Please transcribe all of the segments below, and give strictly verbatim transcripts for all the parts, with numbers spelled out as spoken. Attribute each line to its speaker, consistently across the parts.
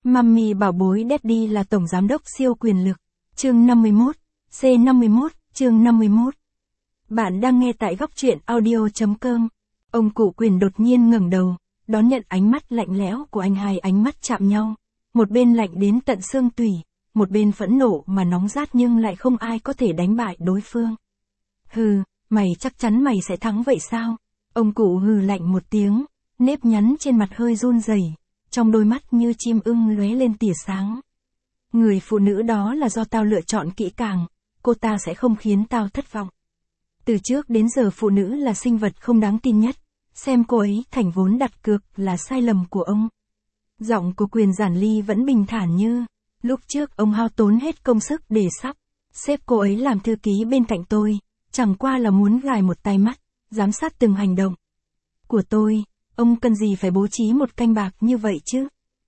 Speaker 1: Mummy bảo bối Daddy là tổng giám đốc siêu quyền lực. Chương năm mươi mốt, C năm mươi mốt, chương năm mươi mốt. Bạn đang nghe tại góc truyện audio chấm com. Ông cụ Quyền đột nhiên ngẩng đầu, đón nhận ánh mắt lạnh lẽo của anh. Hai ánh mắt chạm nhau, một bên lạnh đến tận xương tủy, một bên phẫn nộ mà nóng rát nhưng lại không ai có thể đánh bại đối phương. Hừ, mày chắc chắn mày sẽ thắng vậy sao? Ông cụ hừ lạnh một tiếng, nếp nhăn trên mặt hơi run rẩy, trong đôi mắt như chim ưng lóe lên tia sáng. Người phụ nữ đó là do tao lựa chọn kỹ càng, cô ta sẽ không khiến tao thất vọng. Từ trước đến giờ phụ nữ là sinh vật không đáng tin nhất, xem cô ấy thành vốn đặt cược là sai lầm của ông. Giọng của Quyền Giản Ly vẫn bình thản như, lúc trước ông hao tốn hết công sức để sắp xếp cô ấy làm thư ký bên cạnh tôi, chẳng qua là muốn gài một tai mắt, giám sát từng hành động của tôi. Ông cần gì phải bố trí một canh bạc như vậy chứ?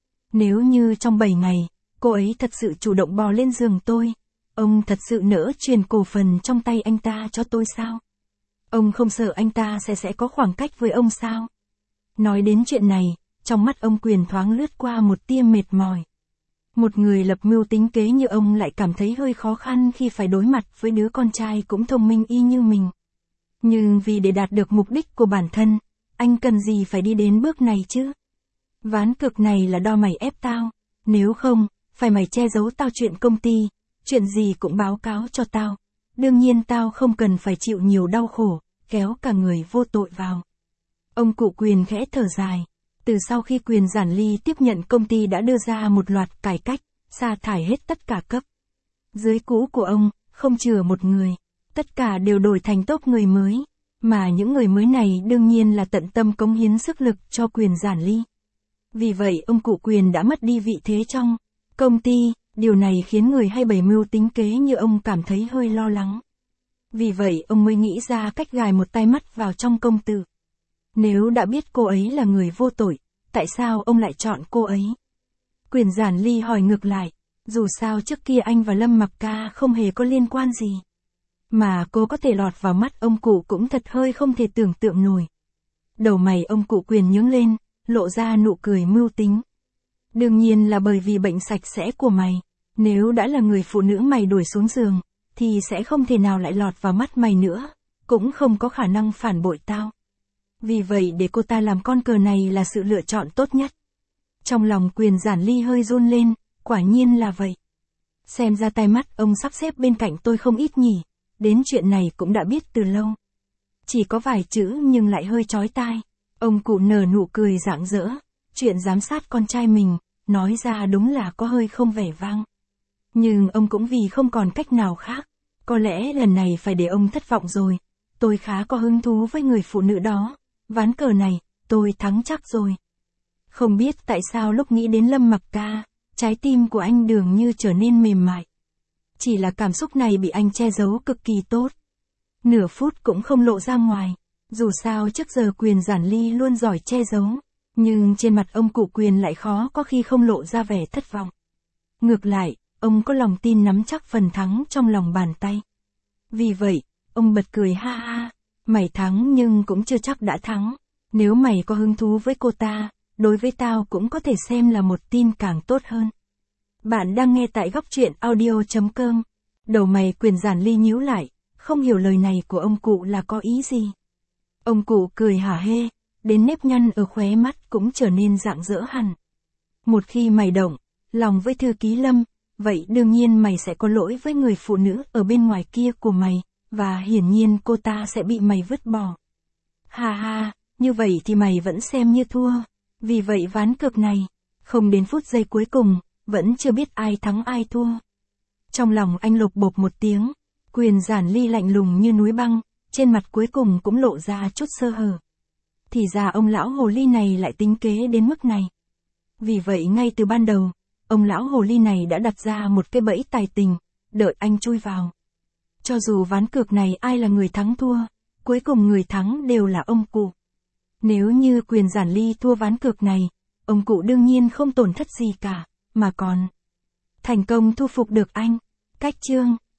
Speaker 1: Nếu như trong bảy ngày, cô ấy thật sự chủ động bò lên giường tôi, ông thật sự nỡ truyền cổ phần trong tay anh ta cho tôi sao? Ông không sợ anh ta sẽ sẽ có khoảng cách với ông sao? Nói đến chuyện này, trong mắt ông Quyền thoáng lướt qua một tia mệt mỏi. Một người lập mưu tính kế như ông lại cảm thấy hơi khó khăn khi phải đối mặt với đứa con trai cũng thông minh y như mình. Nhưng vì để đạt được mục đích của bản thân, anh cần gì phải đi đến bước này chứ? Ván cược này là đo mày ép tao, nếu không, phải mày che giấu tao chuyện công ty, chuyện gì cũng báo cáo cho tao. Đương nhiên tao không cần phải chịu nhiều đau khổ, kéo cả người vô tội vào. Ông cụ Quyền khẽ thở dài. Từ sau khi Quyền Giản Ly tiếp nhận công ty đã đưa ra một loạt cải cách, sa thải hết tất cả cấp dưới cũ của ông, không chừa một người. Tất cả đều đổi thành top người mới. Mà những người mới này đương nhiên là tận tâm cống hiến sức lực cho Quyền Giản Ly. Vì vậy ông cụ Quyền đã mất đi vị thế trong công ty, điều này khiến người hay bày mưu tính kế như ông cảm thấy hơi lo lắng. Vì vậy ông mới nghĩ ra cách gài một tai mắt vào trong công tử. Nếu đã biết cô ấy là người vô tội, tại sao ông lại chọn cô ấy? Quyền Giản Ly hỏi ngược lại, dù sao trước kia anh và Lâm Mặc Ca không hề có liên quan gì. Mà cô có thể lọt vào mắt ông cụ cũng thật hơi không thể tưởng tượng nổi. Đầu mày ông cụ Quyền nhướng lên, lộ ra nụ cười mưu tính. Đương nhiên là bởi vì bệnh sạch sẽ của mày. Nếu đã là người phụ nữ mày đuổi xuống giường, thì sẽ không thể nào lại lọt vào mắt mày nữa, cũng không có khả năng phản bội tao. Vì vậy để cô ta làm con cờ này là sự lựa chọn tốt nhất. Trong lòng Quyền Giản Ly hơi run lên, quả nhiên là vậy. Xem ra tai mắt ông sắp xếp bên cạnh tôi không ít nhỉ. Đến chuyện này cũng đã biết từ lâu. Chỉ có vài chữ nhưng lại hơi chói tai. Ông cụ nở nụ cười rạng rỡ. Chuyện giám sát con trai mình, nói ra đúng là có hơi không vẻ vang. Nhưng ông cũng vì không còn cách nào khác. Có lẽ lần này phải để ông thất vọng rồi. Tôi khá có hứng thú với người phụ nữ đó. Ván cờ này, tôi thắng chắc rồi. Không biết tại sao lúc nghĩ đến Lâm Mặc Ca, trái tim của anh dường như trở nên mềm mại. Chỉ là cảm xúc này bị anh che giấu cực kỳ tốt. Nửa phút cũng không lộ ra ngoài. Dù sao trước giờ Quyền Giản Ly luôn giỏi che giấu. Nhưng trên mặt ông cụ Quyền lại khó có khi không lộ ra vẻ thất vọng. Ngược lại, ông có lòng tin nắm chắc phần thắng trong lòng bàn tay. Vì vậy, ông bật cười ha ha. Mày thắng nhưng cũng chưa chắc đã thắng. Nếu mày có hứng thú với cô ta, đối với tao cũng có thể xem là một tin càng tốt hơn. Bạn đang nghe tại góc truyện audio chấm com. Đầu mày Quyền Giản Ly nhíu lại, không hiểu lời này của ông cụ là có ý gì. Ông cụ cười hả hê, đến nếp nhăn ở khóe mắt cũng trở nên rạng rỡ hẳn. Một khi mày động lòng với thư ký Lâm, vậy đương nhiên mày sẽ có lỗi với người phụ nữ ở bên ngoài kia của mày, và hiển nhiên cô ta sẽ bị mày vứt bỏ. Ha ha, như vậy thì mày vẫn xem như thua. Vì vậy ván cược này, không đến phút giây cuối cùng, vẫn chưa biết ai thắng ai thua. Trong lòng anh lục bộp một tiếng, Quyền Giản Ly lạnh lùng như núi băng, trên mặt cuối cùng cũng lộ ra chút sơ hở. Thì ra ông lão hồ ly này lại tính kế đến mức này. Vì vậy ngay từ ban đầu, ông lão hồ ly này đã đặt ra một cái bẫy tài tình, đợi anh chui vào. Cho dù ván cược này ai là người thắng thua, cuối cùng người thắng đều là ông cụ. Nếu như Quyền Giản Ly thua ván cược này, ông cụ đương nhiên không tổn thất gì cả, mà còn thành công thu phục được anh. Cách chương